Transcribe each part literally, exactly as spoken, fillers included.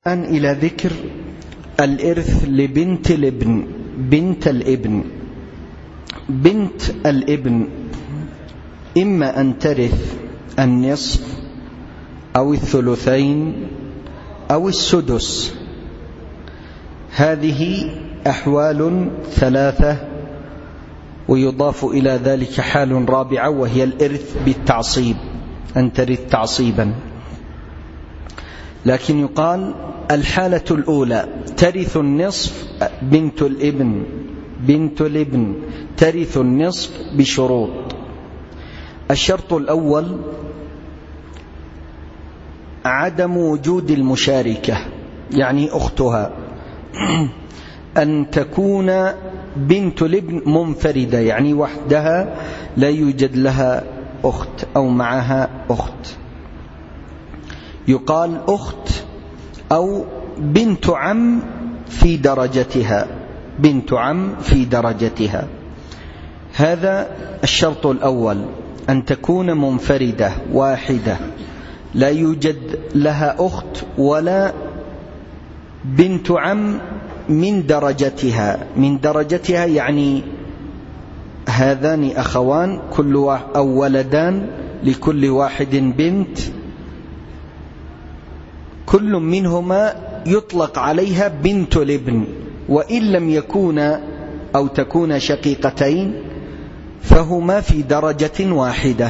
الآن إلى ذكر الإرث لبنت الابن. بنت الابن بنت الابن إما أن ترث النصف أو الثلثين أو السدس. هذه أحوال ثلاثة، ويضاف إلى ذلك حال رابعة وهي الإرث بالتعصيب، أن ترث تعصيبا. لكن يقال الحالة الأولى ترث النصف بنت الابن بنت الابن ترث النصف بشروط. الشرط الأول عدم وجود المشاركة، يعني أختها، أن تكون بنت الابن منفردة، يعني وحدها لا يوجد لها أخت أو معها أخت. يقال أخت أو بنت عم في درجتها، بنت عم في درجتها. هذا الشرط الأول، أن تكون منفردة واحدة لا يوجد لها أخت ولا بنت عم من درجتها. من درجتها يعني هذان أخوان كل أو ولدان لكل واحد بنت، كل منهما يطلق عليها بنت الابن، وإن لم يكونا أو تكون شقيقتين فهما في درجة واحدة.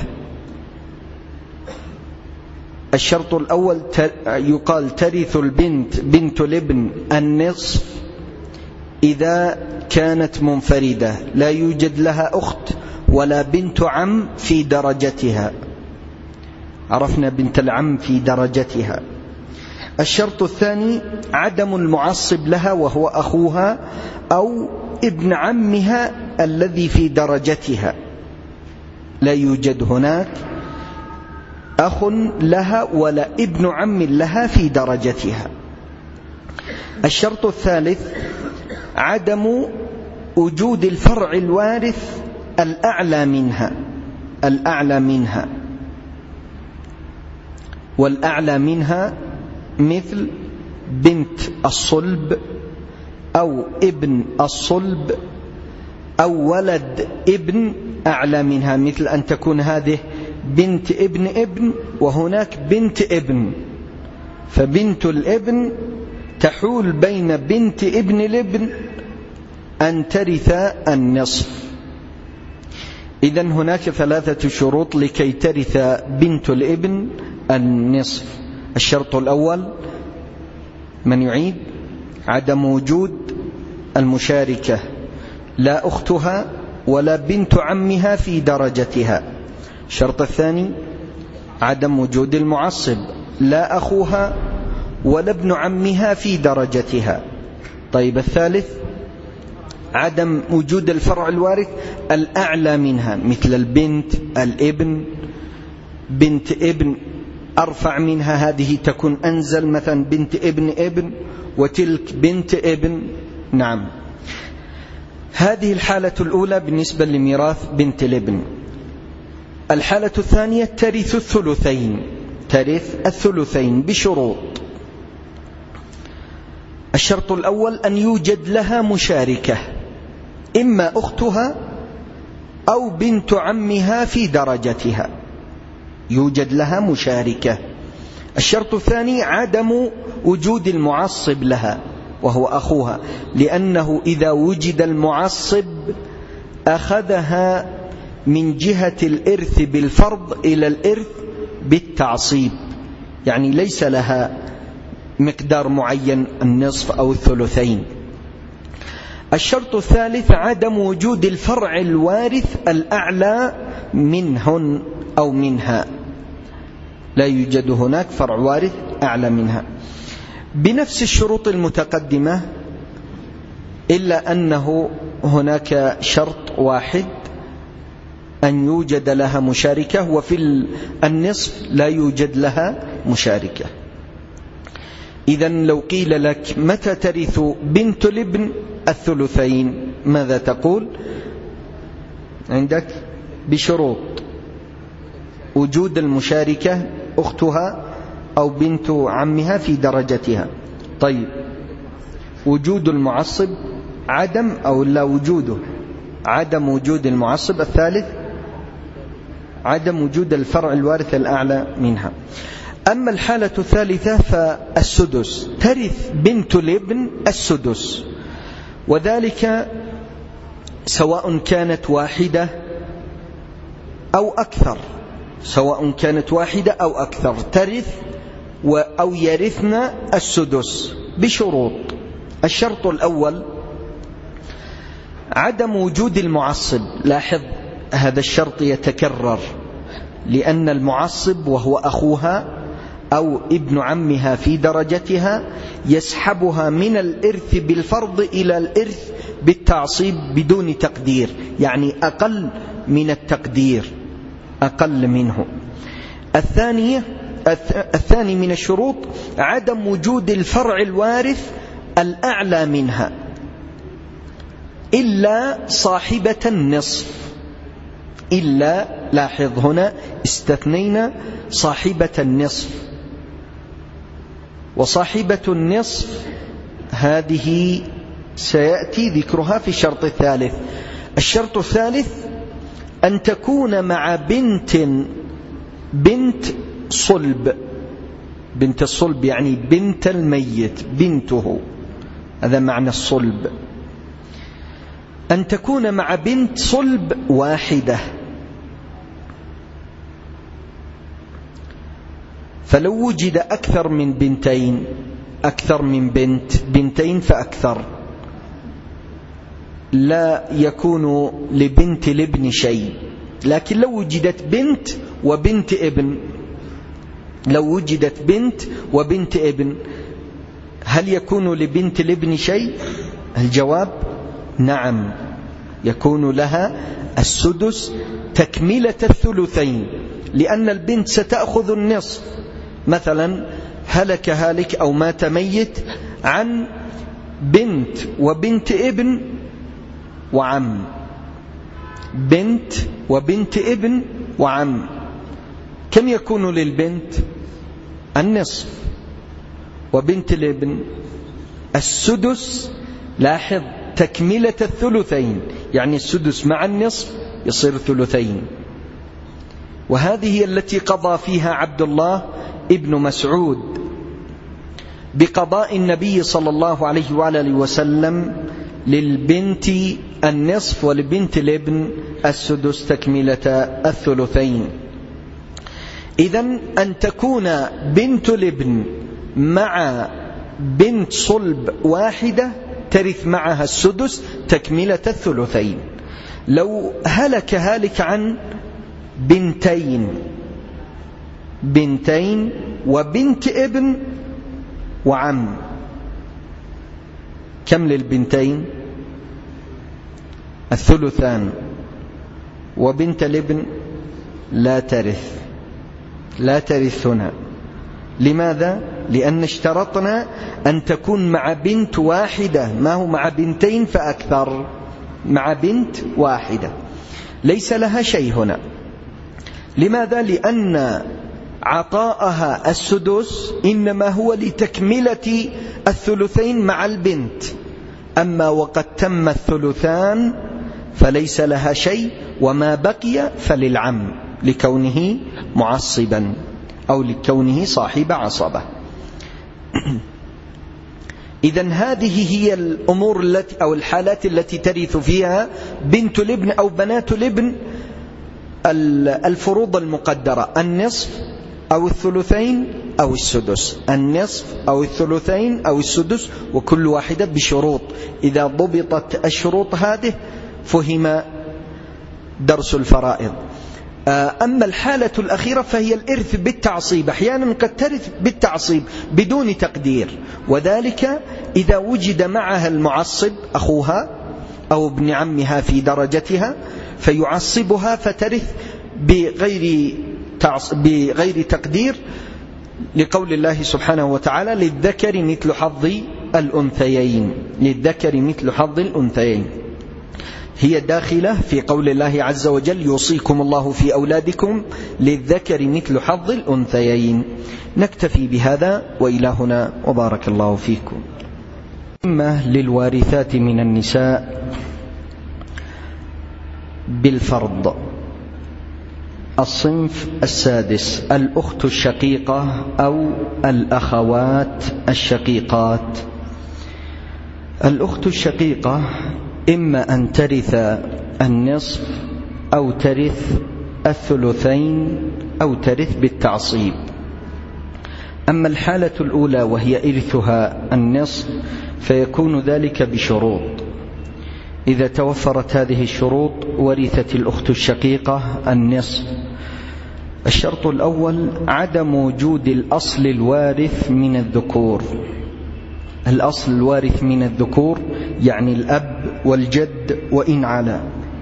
الشرط الأول يقال ترث البنت بنت الابن النصف إذا كانت منفردة لا يوجد لها أخت ولا بنت عم في درجتها. عرفنا بنت العم في درجتها. الشرط الثاني عدم المعصب لها وهو أخوها أو ابن عمها الذي في درجتها، لا يوجد هناك أخ لها ولا ابن عم لها في درجتها. الشرط الثالث عدم وجود الفرع الوارث الأعلى منها الأعلى منها والأعلى منها مثل بنت الصلب أو ابن الصلب أو ولد ابن أعلى منها، مثل أن تكون هذه بنت ابن ابن وهناك بنت ابن، فبنت الابن تحول بين بنت ابن الابن أن ترث النصف. إذن هناك ثلاثة شروط لكي ترث بنت الابن النصف. الشرط الأول من يعيد عدم وجود المشاركة، لا أختها ولا بنت عمها في درجتها. الشرط الثاني عدم وجود المعصب، لا أخوها ولا ابن عمها في درجتها. طيب الثالث عدم وجود الفرع الوارث الأعلى منها، مثل البنت الابن بنت ابن أرفع منها، هذه تكون أنزل، مثلا بنت ابن ابن وتلك بنت ابن. نعم، هذه الحالة الأولى بالنسبة لميراث بنت الابن. الحالة الثانية ترث الثلثين ترث الثلثين بشروط. الشرط الأول أن يوجد لها مشاركة، إما أختها أو بنت عمها في درجتها، يوجد لها مشاركة. الشرط الثاني عدم وجود المعصب لها وهو أخوها، لأنه إذا وجد المعصب أخذها من جهة الإرث بالفرض إلى الإرث بالتعصيب، يعني ليس لها مقدار معين النصف أو الثلثين. الشرط الثالث عدم وجود الفرع الوارث الأعلى منهن أو منها، لا يوجد هناك فرع وارث أعلى منها بنفس الشروط المتقدمة، إلا أنه هناك شرط واحد أن يوجد لها مشاركة، وفي النصف لا يوجد لها مشاركة. إذن لو قيل لك متى ترث بنت الابن الثلثين ماذا تقول؟ عندك بشروط وجود المشاركة أختها أو بنت عمها في درجتها، طيب، وجود المعصب عدم أو لا وجوده؟ عدم وجود المعصب. الثالث عدم وجود الفرع الوارث الأعلى منها. أما الحالة الثالثة فالسدس، ترث بنت الابن السدس، وذلك سواء كانت واحدة أو أكثر، سواء كانت واحدة أو أكثر ترث أو يرثن السدس بشروط. الشرط الأول عدم وجود المعصب. لاحظ هذا الشرط يتكرر، لأن المعصب وهو أخوها أو ابن عمها في درجتها يسحبها من الإرث بالفرض إلى الإرث بالتعصيب بدون تقدير، يعني أقل من التقدير، أقل منه. الثانية الثاني من الشروط عدم وجود الفرع الوارث الأعلى منها إلا صاحبة النصف. إلا، لاحظ هنا استثنينا صاحبة النصف، وصاحبة النصف هذه سيأتي ذكرها في الشرط الثالث. الشرط الثالث أن تكون مع بنت بنت صلب. بنت الصلب يعني بنت الميت، بنته، هذا معنى الصلب. أن تكون مع بنت صلب واحدة، فلو وجد أكثر من بنتين، أكثر من بنت، بنتين فأكثر، لا يكون لبنت الابن شيء. لكن لو وجدت بنت وبنت ابن، لو وجدت بنت وبنت ابن، هل يكون لبنت الابن شيء؟ الجواب نعم، يكون لها السدس تكملة الثلثين، لأن البنت ستأخذ النصف. مثلا هلك هالك أو مات ميت عن بنت وبنت ابن وعم، بنت وبنت ابن وعم، كم يكون للبنت؟ النصف، وبنت الابن السدس. لاحظ تكملة الثلثين، يعني السدس مع النصف يصير ثلثين. وهذه هي التي قضى فيها عبد الله ابن مسعود بقضاء النبي صلى الله عليه وآله وسلم للبنت النصف ولبنت الابن السدس تكملة الثلثين. إذن أن تكون بنت الابن مع بنت صلب واحدة ترث معها السدس تكملة الثلثين. لو هلك هالك عن بنتين، بنتين وبنت ابن وعم، كم للبنتين؟ الثلثان. وبنت الابن لا ترث، لا ترث هنا. لماذا؟ لأن اشترطنا أن تكون مع بنت واحدة، ما هو مع بنتين فأكثر، مع بنت واحدة، ليس لها شيء هنا. لماذا؟ لأن عطاءها السدس إنما هو لتكملة الثلثين مع البنت، أما وقد تم الثلثان فليس لها شيء، وما بقي فللعم لكونه معصبا أو لكونه صاحب عصبة. إذن هذه هي الأمور التي أو الحالات التي ترث فيها بنت الابن أو بنات الابن الفروض المقدرة: النصف أو الثلثين أو السدس، النصف أو الثلثين أو السدس، وكل واحدة بشروط. إذا ضبطت الشروط هذه فهم درس الفرائض. أما الحالة الأخيرة فهي الإرث بالتعصيب. أحيانا قد ترث بالتعصيب بدون تقدير، وذلك إذا وجد معها المعصب أخوها أو ابن عمها في درجتها فيعصبها فترث بغير بغير تقدير، لقول الله سبحانه وتعالى: للذكر مثل حظ الأنثيين، للذكر مثل حظ الأنثيين. هي داخلة في قول الله عز وجل يوصيكم الله في أولادكم للذكر مثل حظ الأنثيين. نكتفي بهذا وإلى هنا وبارك الله فيكم. إما للوارثات من النساء بالفرض. الصنف السادس الأخت الشقيقة أو الأخوات الشقيقات. الأخت الشقيقة إما أن ترث النصف أو ترث الثلثين أو ترث بالتعصيب. أما الحالة الأولى وهي إرثها النصف فيكون ذلك بشروط. إذا توفرت هذه الشروط ورثت الأخت الشقيقة النصف. الشرط الأول عدم وجود الأصل الوارث من الذكور. الأصل الوارث من الذكور يعني الأب والجد وإن علا،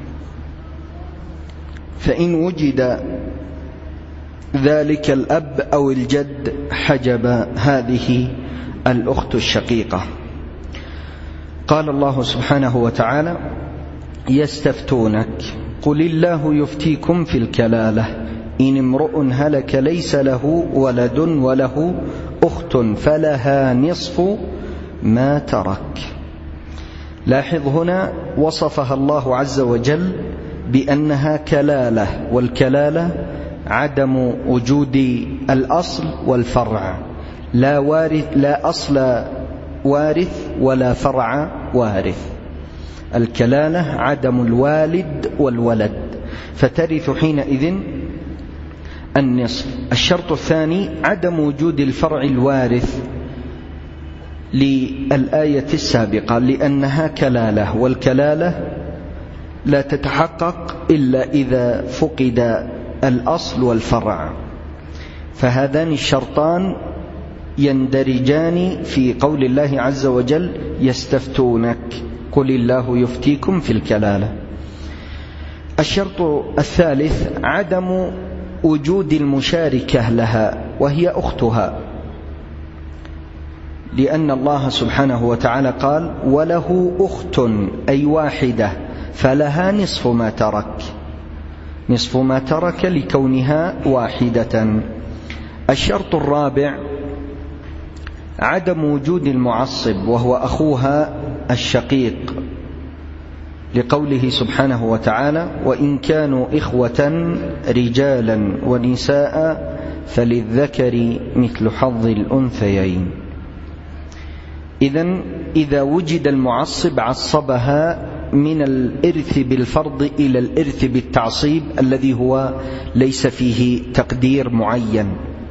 فإن وجد ذلك الأب أو الجد حجب هذه الأخت الشقيقة. قال الله سبحانه وتعالى يستفتونك قل الله يفتيكم في الكلالة إن امرؤ هلك ليس له ولد وله أخت فلها نصف ما ترك. لاحظ هنا وصفها الله عز وجل بأنها كلالة، والكلالة عدم وجود الأصل والفرع، لا وارث لا أصل وارث ولا فرع وارث. الكلالة عدم الوالد والولد، فترث حينئذ النصف. الشرط الثاني عدم وجود الفرع الوارث للآية السابقة لأنها كلالة، والكلالة لا تتحقق إلا إذا فقد الأصل والفرع، فهذان الشرطان يندرجان في قول الله عز وجل يستفتونك قل الله يفتيكم في الكلالة. الشرط الثالث عدم وجود المشاركة لها وهي أختها، لأن الله سبحانه وتعالى قال وله أخت أي واحدة فلها نصف ما ترك، نصف ما ترك لكونها واحدة. الشرط الرابع عدم وجود المعصب وهو أخوها الشقيق، لقوله سبحانه وتعالى وإن كانوا إخوة رجالا ونساء فللذكر مثل حظ الأنثيين. إذن إذا وجد المعصب عصبها من الإرث بالفرض إلى الإرث بالتعصيب الذي هو ليس فيه تقدير معين.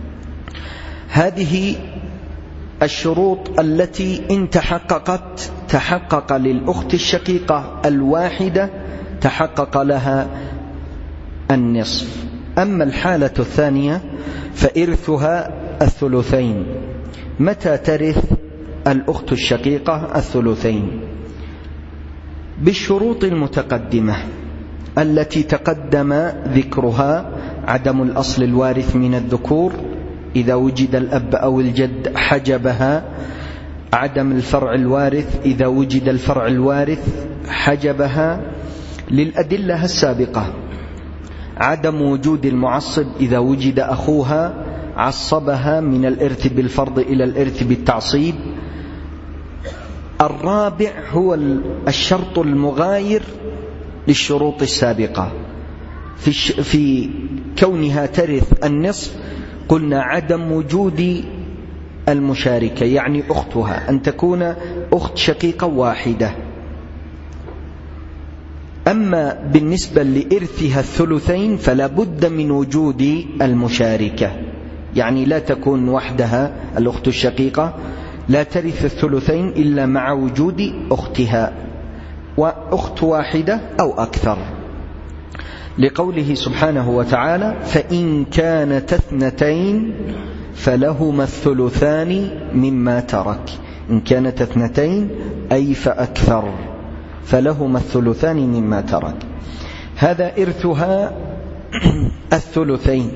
هذه الشروط التي إن تحققت تحقق للأخت الشقيقة الواحدة تحقق لها النصف. أما الحالة الثانية فإرثها الثلثين. متى ترث الأخت الشقيقة الثلثين؟ بالشروط المتقدمة التي تقدم ذكرها: عدم الأصل الوارث من الذكور، إذا وجد الأب أو الجد حجبها، عدم الفرع الوارث، إذا وجد الفرع الوارث حجبها للأدلة السابقة، عدم وجود المعصب، إذا وجد أخوها عصبها من الإرث بالفرض إلى الإرث بالتعصيب. الرابع هو الشرط المغاير للشروط السابقة في, في كونها ترث النصف. قلنا عدم وجود المشاركة، يعني أختها، أن تكون أخت شقيقة واحدة. أما بالنسبة لإرثها الثلثين فلا بد من وجود المشاركة، يعني لا تكون وحدها الأخت الشقيقة، لا ترث الثلثين إلا مع وجود أختها، وأخت واحدة أو أكثر، لقوله سبحانه وتعالى فإن كانت اثنتين فلهما الثلثان مما ترك. إن كانت اثنتين أي فأكثر فلهما الثلثان مما ترك. هذا إرثها الثلثين.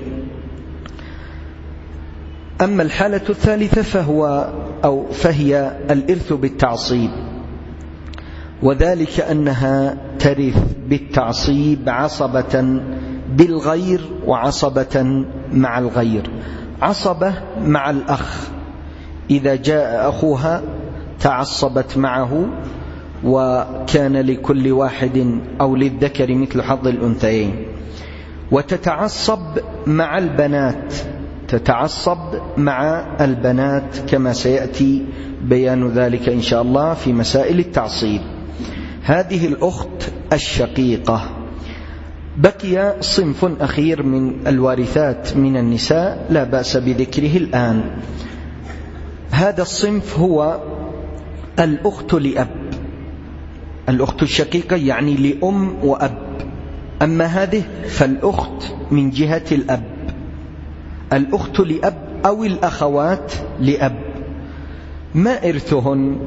أما الحالة الثالثة فهو أو فهي الإرث بالتعصيب، وذلك أنها ترث بالتعصيب عصبة بالغير وعصبة مع الغير. عصبة مع الأخ، إذا جاء أخوها تعصبت معه وكان لكل واحد أو للذكر مثل حظ الأنثيين. وتتعصب مع البنات، تتعصب مع البنات كما سيأتي بيان ذلك إن شاء الله في مسائل التعصيب. هذه الأخت الشقيقة. بقي صنف أخير من الوارثات من النساء لا بأس بذكره الآن. هذا الصنف هو الأخت لأب، الأخت الشقيقة يعني لأم وأب. أما هذه فالأخت من جهة الأب، الأخت لأب أو الأخوات لأب. ما إرثهن؟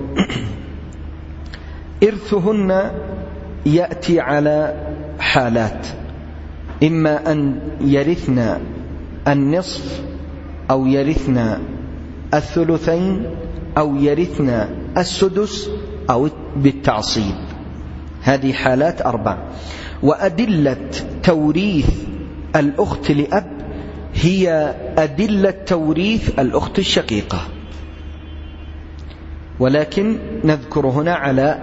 إرثهن يأتي على حالات، إما أن يرثن النصف أو يرثن الثلثين أو يرثن السدس أو بالتعصيب. هذه حالات أربع. وأدلة توريث الأخت لأب هي أدلة توريث الأخت الشقيقة، ولكن نذكر هنا على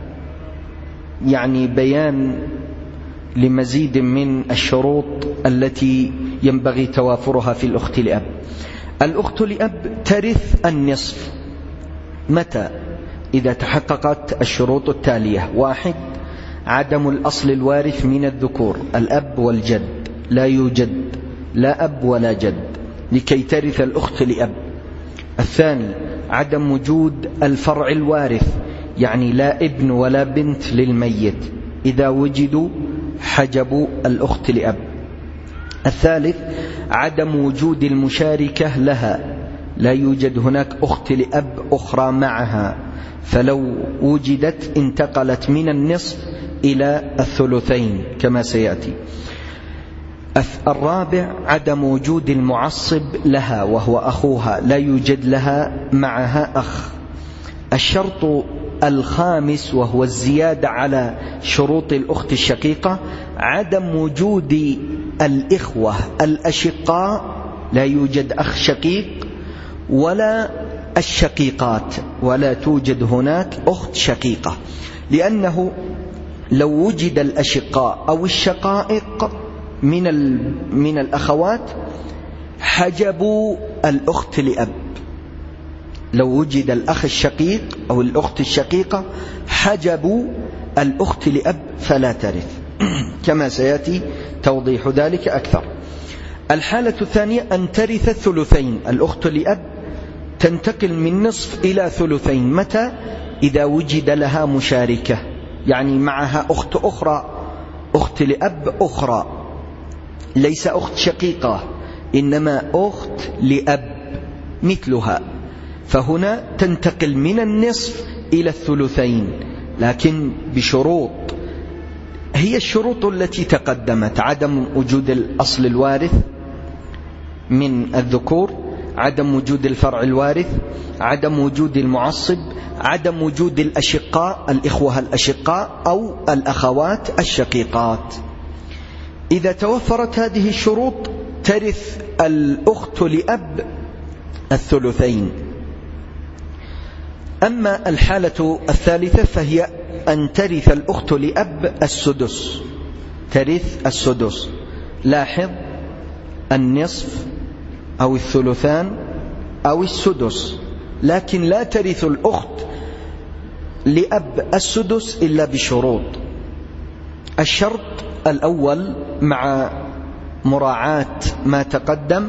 يعني بيان لمزيد من الشروط التي ينبغي توافرها في الأخت لأب. الأخت لأب ترث النصف متى؟ إذا تحققت الشروط التالية: واحد، عدم الأصل الوارث من الذكور، الأب والجد، لا يوجد لا أب ولا جد لكي ترث الأخت لأب. الثاني، عدم وجود الفرع الوارث، يعني لا ابن ولا بنت للميت، إذا وجدوا حجبوا الأخت لأب. الثالث، عدم وجود المشاركة لها، لا يوجد هناك أخت لأب أخرى معها، فلو وجدت انتقلت من النصف إلى الثلثين كما سيأتي. الرابع، عدم وجود المعصب لها وهو أخوها، لا يوجد لها معها أخ. الشرط الخامس وهو الزيادة على شروط الأخت الشقيقة، عدم وجود الإخوة الأشقاء، لا يوجد أخ شقيق ولا الشقيقات، ولا توجد هناك أخت شقيقة، لأنه لو وجد الأشقاء أو الشقائق من من الأخوات حجبوا الأخت لأب. لو وجد الأخ الشقيق أو الأخت الشقيقة حجبوا الأخت لأب فلا ترث كما سيأتي توضيح ذلك أكثر. الحالة الثانية أن ترث الثلثين، الأخت لأب تنتقل من نصف إلى ثلثين. متى؟ إذا وجد لها مشاركة، يعني معها أخت أخرى، أخت لأب أخرى، ليس أخت شقيقة إنما أخت لأب مثلها، فهنا تنتقل من النصف إلى الثلثين، لكن بشروط، هي الشروط التي تقدمت: عدم وجود الأصل الوارث من الذكور، عدم وجود الفرع الوارث، عدم وجود المعصب، عدم وجود الأشقاء الإخوة الأشقاء أو الأخوات الشقيقات. إذا توفرت هذه الشروط ترث الأخت لأب الثلثين. أما الحالة الثالثة فهي أن ترث الأخت لأب السدس، ترث السدس. لاحظ: النصف أو الثلثان أو السدس، لكن لا ترث الأخت لأب السدس إلا بشروط. الشرط الأول مع مراعاة ما تقدم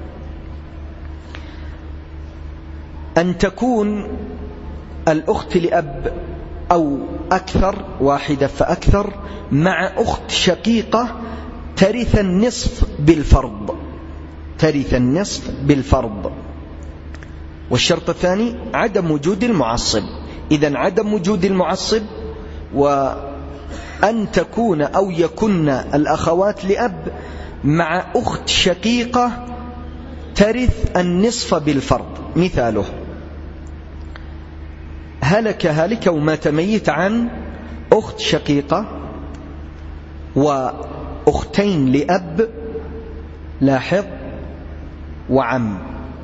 أن تكون الأخت لأب أو أكثر، واحدة فأكثر، مع أخت شقيقة ترث النصف بالفرض، ترث النصف بالفرض. والشرط الثاني عدم وجود المعصب. إذن عدم وجود المعصب، وأن تكون أو يكن الأخوات لأب مع أخت شقيقة ترث النصف بالفرض. مثاله: هلك هالك ومات ميت عن أخت شقيقة وأختين لأب، لاحظ، وعم،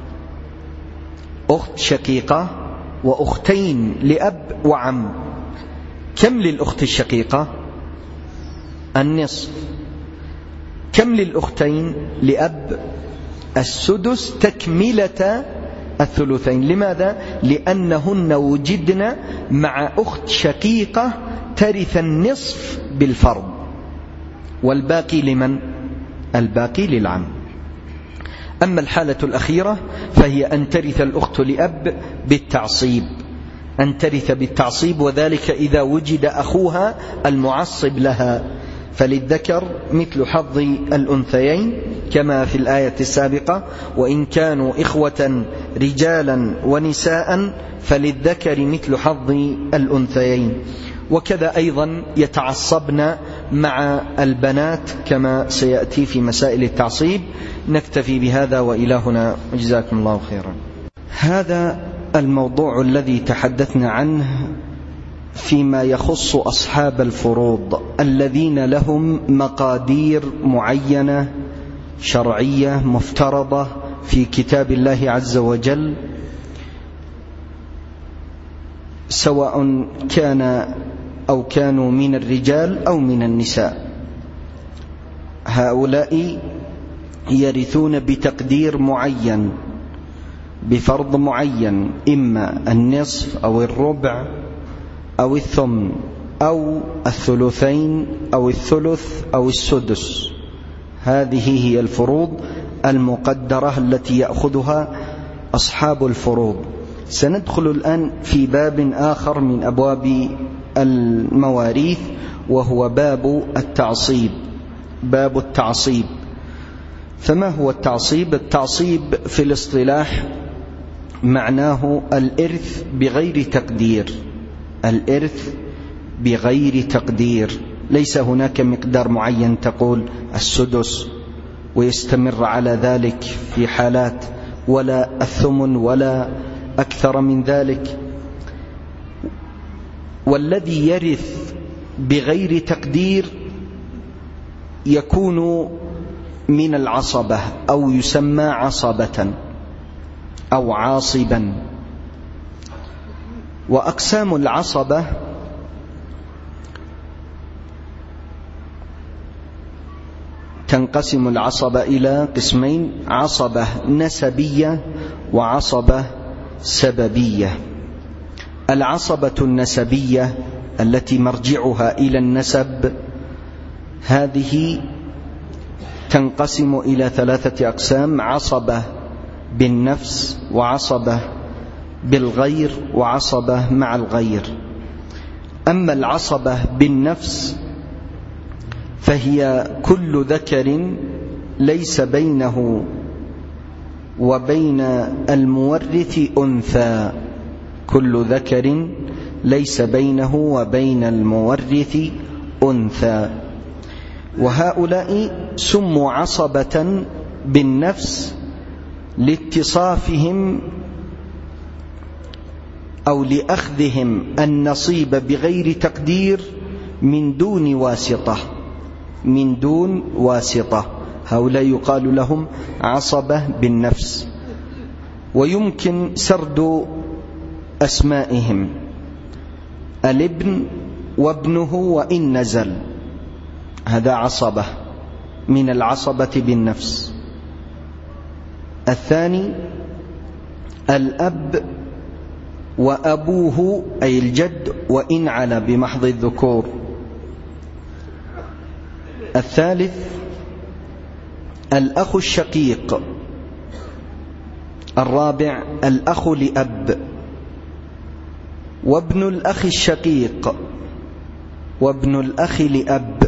أخت شقيقة وأختين لأب وعم. كم للأخت الشقيقة؟ النصف. كم للأختين لأب؟ السدس تكملة الثلثين. لماذا؟ لأنهن وجدن مع أخت شقيقة ترث النصف بالفرض، والباقي لمن؟ الباقي للعم. أما الحالة الأخيرة فهي أن ترث الأخت لأب بالتعصيب، أن ترث بالتعصيب، وذلك إذا وجد أخوها المعصب لها، فللذكر مثل حظ الأنثيين كما في الآية السابقة: وإن كانوا إخوة رجالا ونساء فللذكر مثل حظ الأنثيين. وكذا أيضا يتعصبن مع البنات كما سيأتي في مسائل التعصيب. نكتفي بهذا وإلهنا، وجزاكم الله خيرا. هذا الموضوع الذي تحدثنا عنه فيما يخص أصحاب الفروض الذين لهم مقادير معينة شرعية مفترضة في كتاب الله عز وجل، سواء كان أو كانوا من الرجال أو من النساء. هؤلاء يرثون بتقدير معين، بفرض معين، إما النصف أو الربع أو الثمن أو الثلثين أو الثلث أو السدس. هذه هي الفروض المقدرة التي يأخذها أصحاب الفروض. سندخل الآن في باب آخر من أبواب المواريث، وهو باب التعصيب. باب التعصيب. فما هو التعصيب؟ التعصيب في الاصطلاح معناه الإرث بغير تقدير. الإرث بغير تقدير، ليس هناك مقدار معين تقول السدس ويستمر على ذلك في حالات، ولا الثمن ولا أكثر من ذلك. والذي يرث بغير تقدير يكون من العصبة، أو يسمى عصبة أو عاصبا. وأقسام العصبة تنقسم العصبة إلى قسمين: عصبة نسبية وعصبة سببية. العصبة النسبية التي مرجعها إلى النسب هذه تنقسم إلى ثلاثة أقسام: عصبة بالنفس، وعصبة بالغير، وعصبة مع الغير. أما العصبة بالنفس فهي كل ذكر ليس بينه وبين المورث أنثى، كل ذكر ليس بينه وبين المورث أنثى. وهؤلاء سموا عصبة بالنفس لاتصافهم أو لأخذهم النصيب بغير تقدير من دون واسطة، من دون واسطة. هؤلاء يقال لهم عصبة بالنفس. ويمكن سرد أسمائهم: الابن وابنه وإن نزل، هذا عصبة من العصبة بالنفس. الثاني الأب وأبوه أي الجد وإن علا بمحض الذكور. الثالث الأخ الشقيق. الرابع الأخ لأب، وابن الأخ الشقيق، وابن الأخ لأب.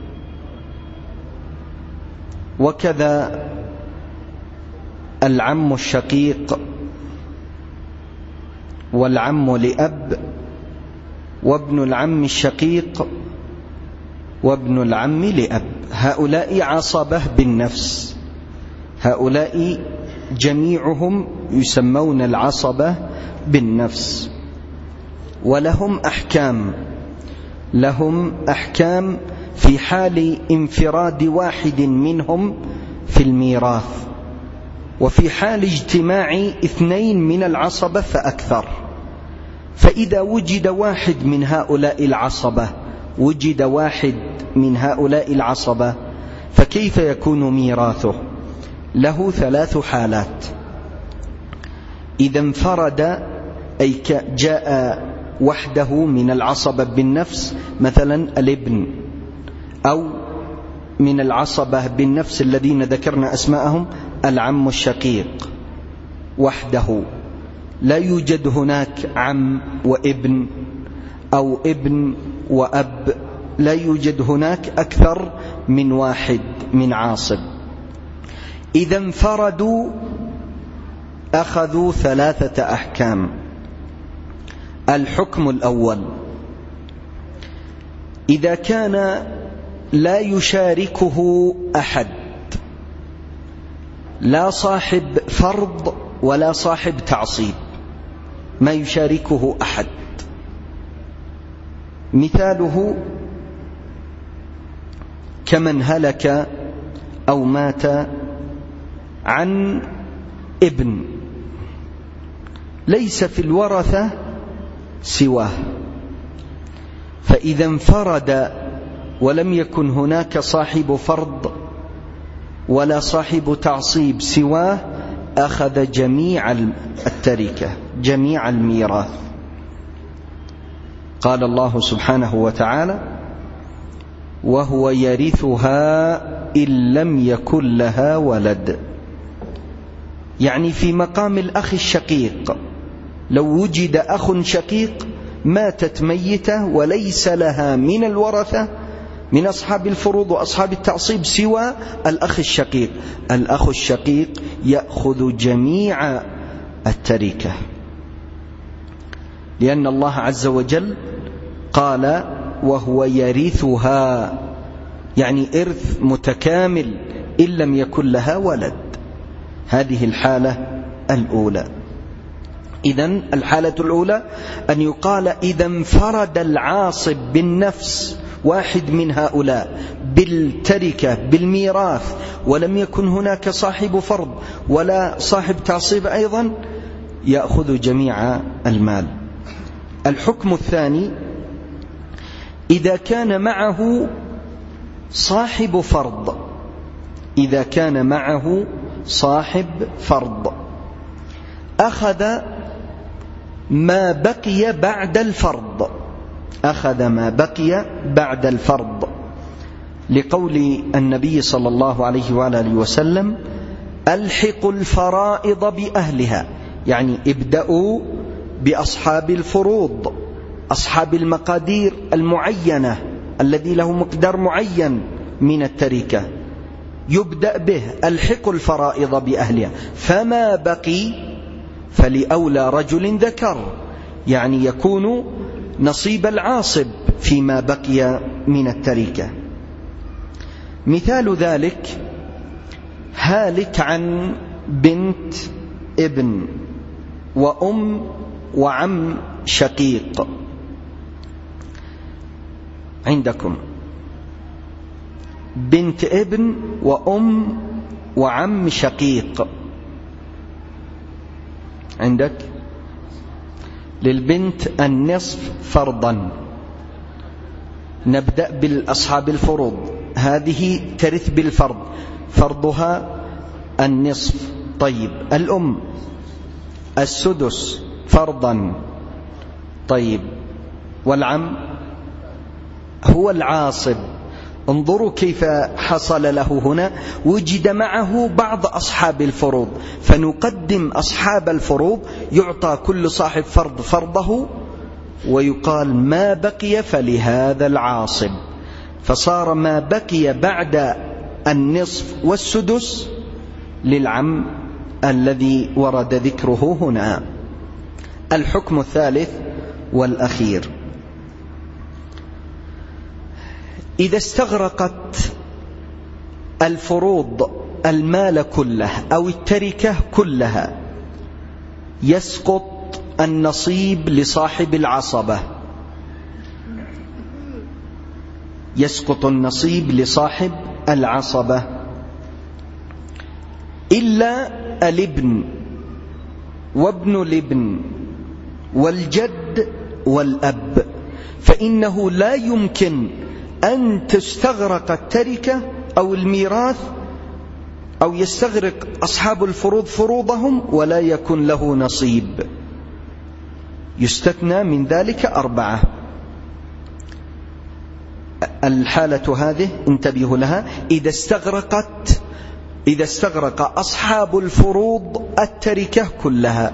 وكذا العم الشقيق، والعم لأب، وابن العم الشقيق، وابن العم لأب. هؤلاء عصبة بالنفس، هؤلاء جميعهم يسمون العصبة بالنفس. ولهم أحكام، لهم أحكام في حال انفراد واحد منهم في الميراث، وفي حال اجتماع اثنين من العصبة فأكثر. فإذا وجد واحد من هؤلاء العصبة وجد واحد من هؤلاء العصبة فكيف يكون ميراثه؟ له ثلاث حالات. إذا انفرد أي جاء وحده من العصبة بالنفس، مثلا الابن، أو من العصبة بالنفس الذين ذكرنا أسماءهم العم الشقيق وحده، لا يوجد هناك عم وابن أو ابن وأب، لا يوجد هناك أكثر من واحد من عاصب. إذا انفردوا أخذوا ثلاثة أحكام. الحكم الأول: إذا كان لا يشاركه أحد، لا صاحب فرض ولا صاحب تعصيب، ما يشاركه أحد. مثاله كمن هلك أو مات عن ابن ليس في الورثة سواه، فإذا انفرد ولم يكن هناك صاحب فرض ولا صاحب تعصيب سواه أخذ جميع التركة، جميع الميراث. قال الله سبحانه وتعالى: وهو يرثها إن لم يكن لها ولد. يعني في مقام الأخ الشقيق، لو وجد أخ شقيق ماتت ميتة وليس لها من الورثة من أصحاب الفروض وأصحاب التعصيب سوى الأخ الشقيق، الأخ الشقيق يأخذ جميع التركة، لأن الله عز وجل قال: وهو يرثها، يعني إرث متكامل إن لم يكن لها ولد. هذه الحالة الأولى. إذن الحالة الأولى أن يقال إذا انفرد العاصب بالنفس واحد من هؤلاء بالتركة بالميراث ولم يكن هناك صاحب فرض ولا صاحب تعصيب أيضا يأخذ جميع المال. الحكم الثاني: إذا كان معه صاحب فرض، إذا كان معه صاحب فرض أخذ ما بقي بعد الفرض، أخذ ما بقي بعد الفرض، لقول النبي صلى الله عليه وآله وسلم: ألحقوا الفرائض بأهلها، يعني ابدأوا بأصحاب الفروض، أصحاب المقادير المعينة الذي له مقدار معين من التركة، يبدأ به. ألحقوا الفرائض بأهلها، فما بقي فلأولى رجل ذكر، يعني يكون نصيب العاصب فيما بقي من التركة. مثال ذلك: هالك عن بنت ابن وأم وعم شقيق. عندكم بنت ابن وأم وعم شقيق، عندك للبنت النصف فرضا. نبدأ بالأصحاب الفروض، هذه ترث بالفرض، فرضها النصف. طيب، الأم السدس فرضا. طيب، والعم هو العاصب. انظروا كيف حصل له هنا، وجد معه بعض أصحاب الفروض، فنقدم أصحاب الفروض، يعطى كل صاحب فرض فرضه، ويقال ما بقي فلهذا العاصب، فصار ما بقي بعد النصف والسدس للعم الذي ورد ذكره هنا. الحكم الثالث والأخير: إذا استغرقت الفروض المال كله أو التركة كلها يسقط النصيب لصاحب العصبة. يسقط النصيب لصاحب العصبة إلا الابن وابن الابن والجد والأب، فإنه لا يمكن أن تستغرق التركة أو الميراث أو يستغرق أصحاب الفروض فروضهم ولا يكون له نصيب. يستثنى من ذلك أربعة. الحالة هذه انتبهوا لها، إذا استغرقت إذا استغرق أصحاب الفروض التركة كلها.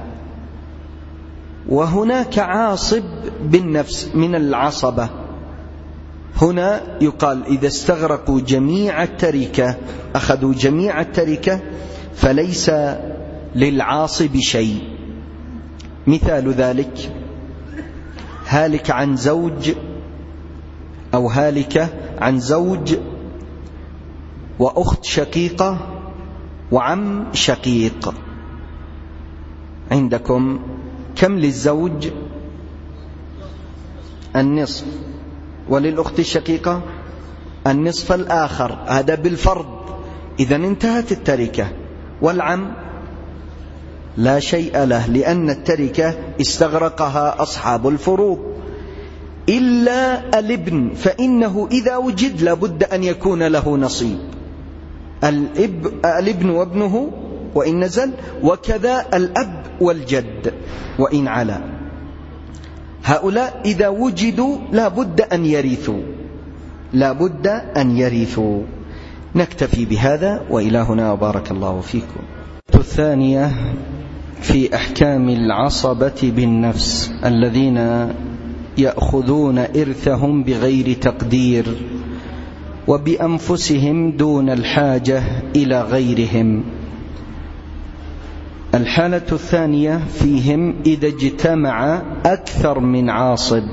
وهناك عاصب بالنفس من العصبة، هنا يقال إذا استغرقوا جميع التركة، أخذوا جميع التركة، فليس للعاصب شيء. مثال ذلك هالك عن زوج أو هالكة عن زوج وأخت شقيقة وعم شقيق. عندكم كم للزوج؟ النصف، وللأخت الشقيقة النصف الآخر، هذا بالفرض. إذن انتهت التركة. والعم لا شيء له، لأن التركة استغرقها أصحاب الفروض. إلا الابن، فإنه إذا وجد لابد أن يكون له نصيب. الاب الابن وابنه وإن نزل، وكذا الأب والجد وإن علا. هؤلاء إذا وجدوا لابد أن يرثوا، لابد أن يرثوا. نكتفي بهذا وإلى هنا، وبارك الله فيكم. الثانية في أحكام العصبة بالنفس الذين يأخذون إرثهم بغير تقدير وبأنفسهم دون الحاجة إلى غيرهم. الحالة الثانية فيهم إذا اجتمع أكثر من عاصب.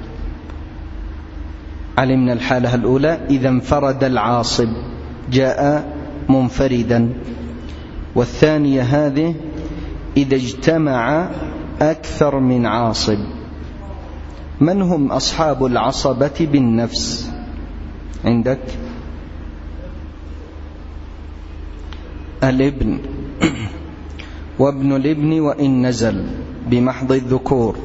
علمنا الحالة الأولى إذا انفرد العاصب جاء منفردا، والثانية هذه إذا اجتمع أكثر من عاصب. من هم أصحاب العصبة بالنفس؟ عندك الابن وابن الابن وإن نزل بمحض الذكور،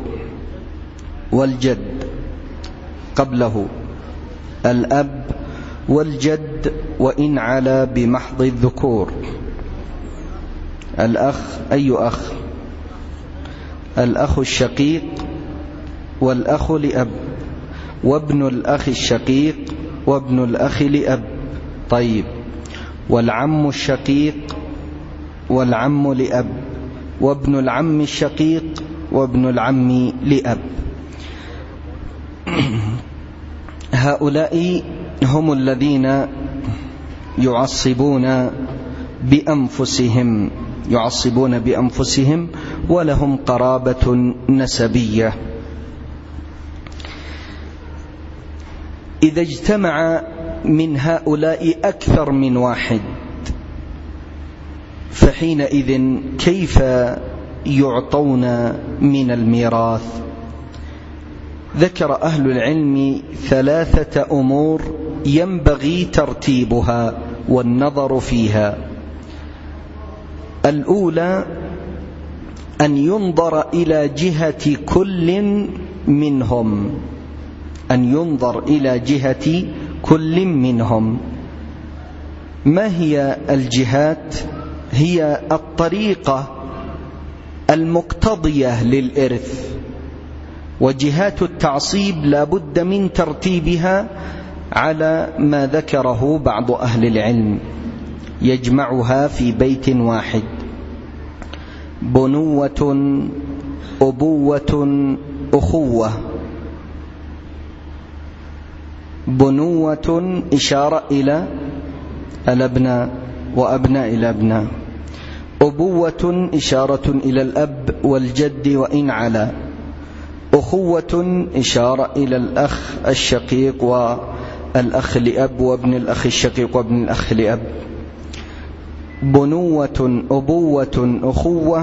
والجد قبله الأب والجد وإن علا بمحض الذكور. الأخ، أي أخ؟ الأخ الشقيق والأخ لأب، وابن الأخ الشقيق وابن الأخ لأب. طيب، والعم الشقيق والعم لأب، وابن العم الشقيق وابن العم لأب. هؤلاء هم الذين يعصبون بأنفسهم يعصبون بأنفسهم ولهم قرابة نسبية. إذا اجتمع من هؤلاء أكثر من واحد، فحينئذ كيف يعطون من الميراث؟ ذكر أهل العلم ثلاثة أمور ينبغي ترتيبها والنظر فيها. الأولى أن ينظر إلى جهة كل منهم أن ينظر إلى جهة كل منهم. ما هي الجهات؟ هي الطريقة المقتضية للإرث، وجهات التعصيب لا بد من ترتيبها على ما ذكره بعض أهل العلم، يجمعها في بيت واحد: بنوة، أبوة، أخوة. بنوة إشارة إلى الأبناء وأبناء الأبناء، أبوة إشارة إلى الأب والجد وإن علا، أخوة إشارة إلى الأخ الشقيق والأخ لأب وابن الأخ الشقيق وابن الأخ لأب. بنوة، أبوة، أخوة،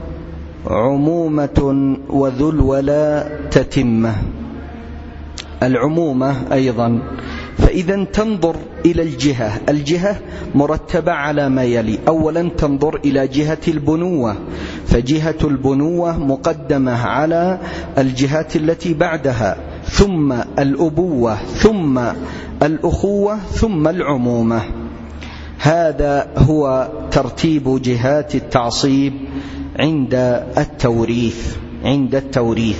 عمومة، وذو الولاء تتمة. العمومة أيضا، فإذا تنظر إلى الجهة الجهة مرتبة على ما يلي. أولا تنظر إلى جهة البنوة، فجهة البنوة مقدمة على الجهات التي بعدها، ثم الأبوة، ثم الأخوة، ثم العمومة. هذا هو ترتيب جهات التعصيب عند التوريث عند التوريث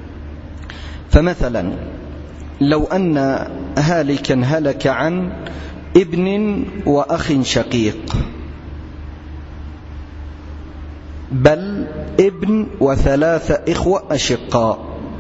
فمثلا لو أن هالكا هلك عن ابن وأخ شقيق، بل ابن وثلاثة إخوة أشقاء،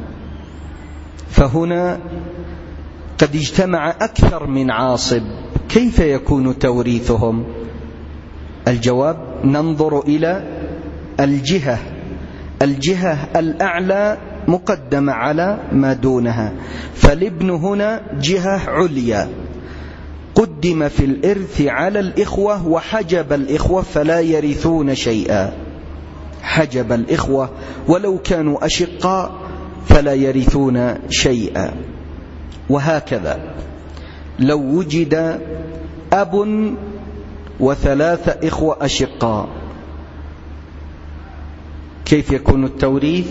فهنا قد اجتمع أكثر من عاصب، كيف يكون توريثهم؟ الجواب: ننظر إلى الجهة الجهة الأعلى مقدمة على ما دونها، فالابن هنا جهة عليا قدم في الإرث على الإخوة وحجب الإخوة فلا يرثون شيئا، حجب الإخوة ولو كانوا أشقاء فلا يرثون شيئا. وهكذا لو وجد أب وثلاثة إخوة أشقاء، كيف يكون التوريث؟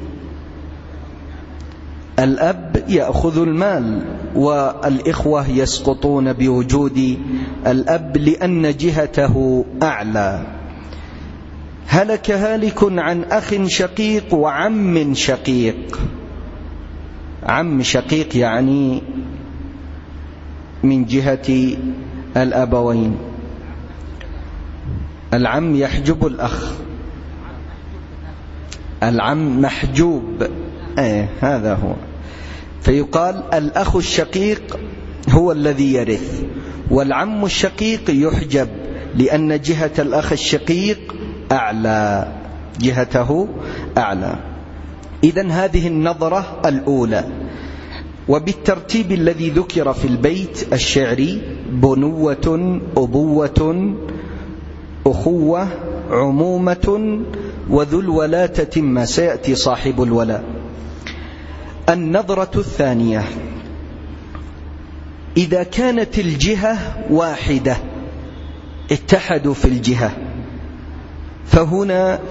الأب يأخذ المال والإخوة يسقطون بوجود الأب لأن جهته أعلى. هلك هالك عن أخ شقيق وعم شقيق، عم شقيق يعني من جهة الأبوين، العم يحجب الأخ، العم محجوب، ايه هذا هو. فيقال الأخ الشقيق هو الذي يرث، والعم الشقيق يحجب لأن جهة الأخ الشقيق أعلى، جهته أعلى. إذن هذه النظرة الأولى. وبالترتيب الذي ذكر في البيت الشعري: بنوة، أبوة، أخوة، عمومة، وذو الولاة تتم، سيأتي صاحب الولاء. النظرة الثانية: إذا كانت الجهة واحدة اتحدوا في الجهة، فهنا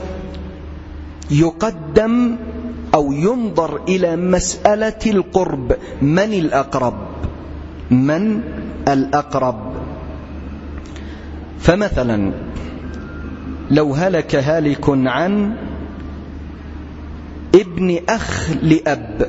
يقدم أو ينظر إلى مسألة القرب، من الأقرب من الأقرب. فمثلا لو هلك هالك عن ابن أخ لأب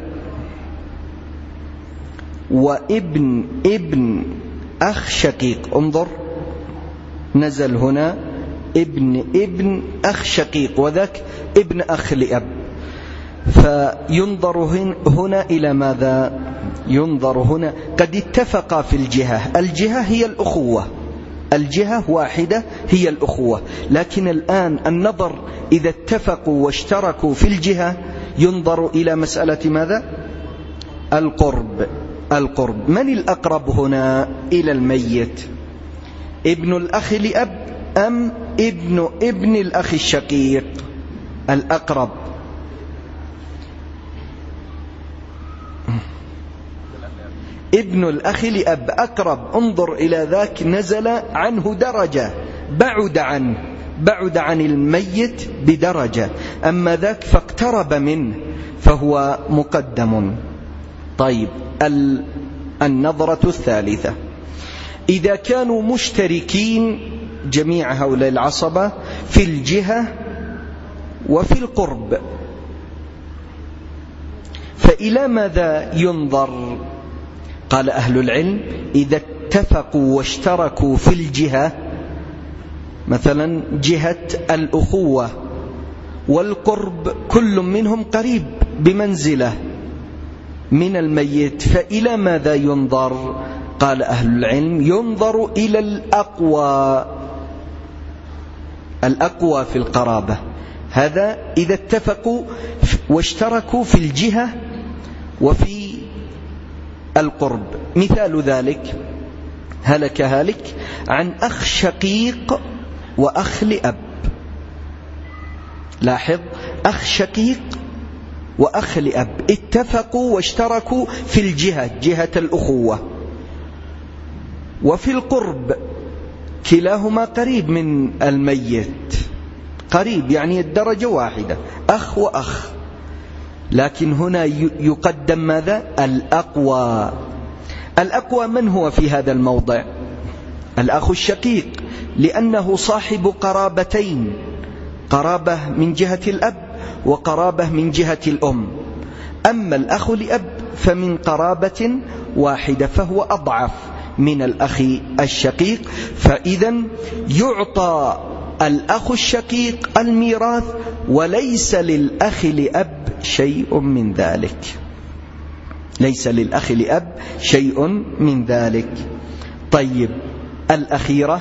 وابن ابن أخ شقيق، انظر نزل هنا ابن ابن أخ شقيق وذاك ابن أخ لأب، فينظر هنا إلى ماذا؟ ينظر هنا قد اتفقا في الجهة، الجهة هي الأخوة، الجهة واحدة هي الأخوة، لكن الآن النظر إذا اتفقوا واشتركوا في الجهة ينظر إلى مسألة ماذا؟ القرب. القرب من الأقرب هنا إلى الميت؟ ابن الأخ لأب أم ابن ابن الأخ الشقيق؟ الأقرب ابن الأخ لأب أقرب. انظر إلى ذاك نزل عنه درجة، بعد عنه بعد عن الميت بدرجة، أما ذاك فاقترب منه فهو مقدم. طيب النظرة الثالثة: إذا كانوا مشتركين جميع هؤلاء العصبة في الجهة وفي القرب، فإلى ماذا ينظر؟ قال أهل العلم: إذا اتفقوا واشتركوا في الجهة، مثلا جهة الأخوة والقرب كل منهم قريب بمنزلة من الميت، فإلى ماذا ينظر؟ قال أهل العلم: ينظر إلى الأقوى، الأقوى في القرابة. هذا إذا اتفقوا واشتركوا في الجهة وفي القرب. مثال ذلك: هلك هالك عن أخ شقيق وأخ لأب، لاحظ، أخ شقيق وأخ لأب اتفقوا واشتركوا في الجهة، جهة الأخوة، وفي القرب كلاهما قريب من الميت، قريب يعني الدرجة واحدة، أخ وأخ، لكن هنا يقدم ماذا؟ الأقوى. الأقوى من هو في هذا الموضع؟ الأخ الشقيق، لأنه صاحب قرابتين، قرابة من جهة الأب وقرابة من جهة الأم. أما الأخ لأب فمن قرابة واحدة، فهو أضعف من الأخ الشقيق، فإذا يعطى الأخ الشقيق الميراث وليس للأخ لأب شيء من ذلك، ليس للأخ لأب شيء من ذلك. طيب الأخيرة،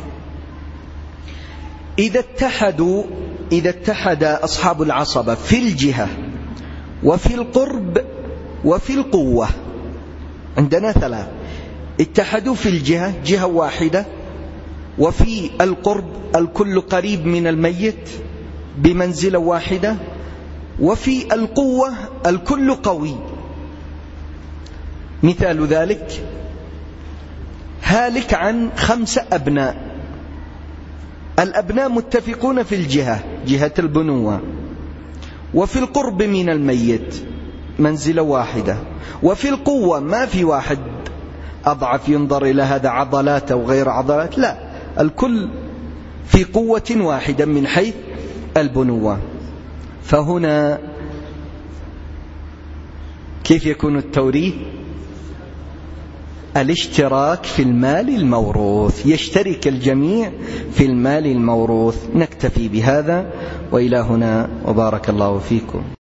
إذا اتحدوا إذا اتحد أصحاب العصبة في الجهة وفي القرب وفي القوة، عندنا ثلاث، اتحدوا في الجهة، جهة واحدة، وفي القرب الكل قريب من الميت بمنزلة واحدة، وفي القوة الكل قوي. مثال ذلك هالك عن خمسة أبناء، الأبناء متفقون في الجهة، جهة البنوة، وفي القرب من الميت منزلة واحدة، وفي القوة ما في واحد أضعف ينظر إلى هذا عضلات أو غير عضلات، لا، الكل في قوة واحدة من حيث البنوة. فهنا كيف يكون التوريث؟ الاشتراك في المال الموروث، يشترك الجميع في المال الموروث. نكتفي بهذا وإلى هنا، وبارك الله فيكم.